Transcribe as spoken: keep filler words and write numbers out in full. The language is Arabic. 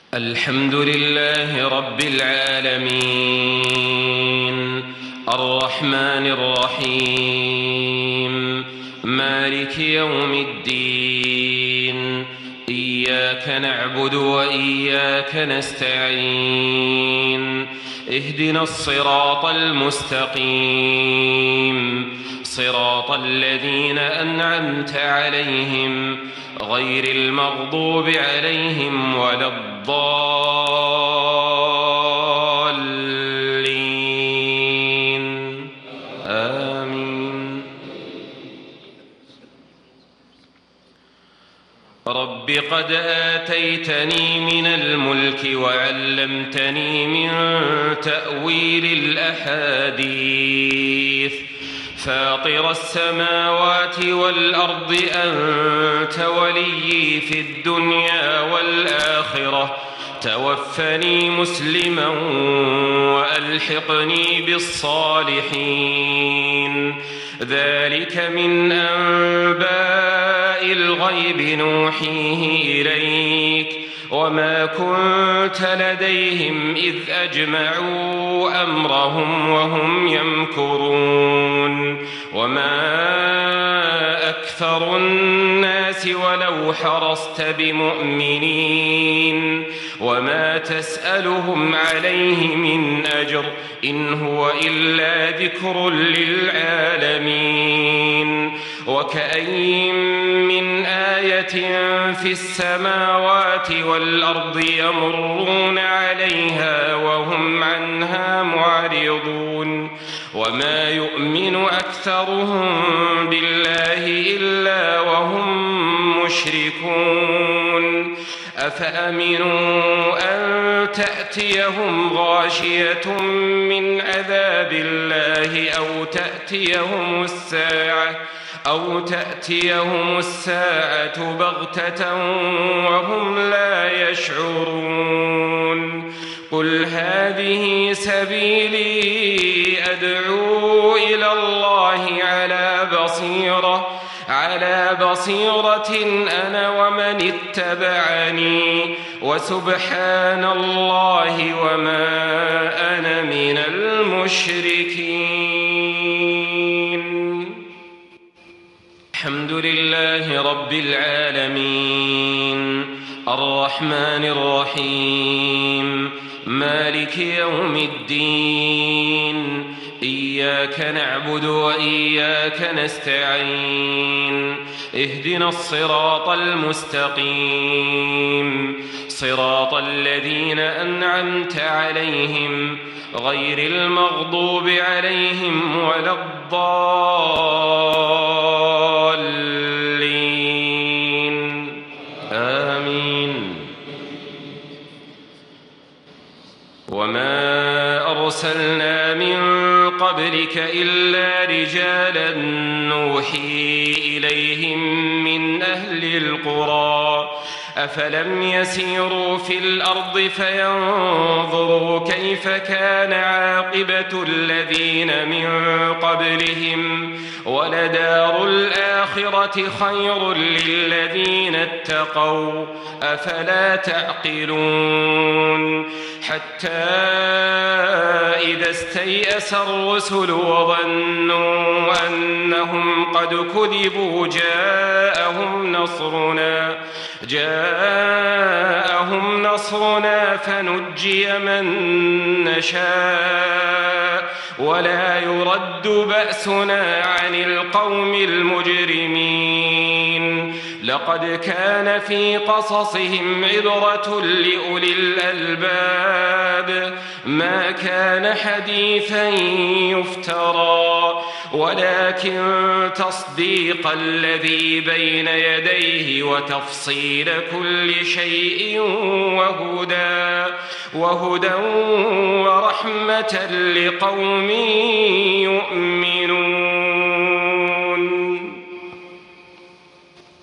الحمد لله رب العالمين الرحمن الرحيم مالك يوم الدين إياك نعبد وإياك نستعين اهدنا الصراط المستقيم صراط الذين أنعمت عليهم غير المغضوب عليهم ولا الضالين آمين. رب قد آتيتني من الملك وعلمتني من تأويل الأحاديث فاطر السماوات والأرض أنت وليي في الدنيا والآخرة توفني مسلما وألحقني بالصالحين ذلك من أنباء الغيب نوحيه إليك وما كنت لديهم إذ أجمعوا أمرهم وهم يمكرون وما أكثر الناس ولو حرصت بمؤمنين وما تسألهم عليه من أجر إن هو إلا ذكر للعالمين وكأين من آية في السماوات والأرض يمرون عليها وهم عنها معرضون وما يؤمن أكثرهم بالله إلا وهم مشركون أفأمنوا أن تأتيهم غاشية من عذاب الله أو تأتيهم الساعة أو تأتيهم الساعة بغتة وهم لا يشعرون قل هذه سبيلي أدعو إلى الله على بصيرة على بصيرة أنا ومن اتبعني وسبحان الله وما أنا من المشركين. الحمد لله رب العالمين الرحمن الرحيم مالك يوم الدين إياك نعبد وإياك نستعين اهدنا الصراط المستقيم صراط الذين أنعمت عليهم غير المغضوب عليهم ولا الضالين آمين. وما أرسلنا من قبلك إلا رجالا نوحي إليهم من أهل القرى أفلم يسيروا في الأرض فينظروا كيف كان عاقبة الذين من قبلهم ولدار الآخرة خير للذين اتقوا أفلا تعقلون حتى إذا استيأس الرسل وظنوا أنهم قد كذبوا جاءهم نصرنا جاءهم نصرنا فنجي من نشاء ولا يرد بأسنا عن القوم المجرمين لقد كان في قصصهم عبرة لأولي الألباب ما كان حديثا يفترى ولكن تصديق الذي بين يديه وتفصيل كل شيء وهدى وهدى ورحمة لقوم يؤمنون.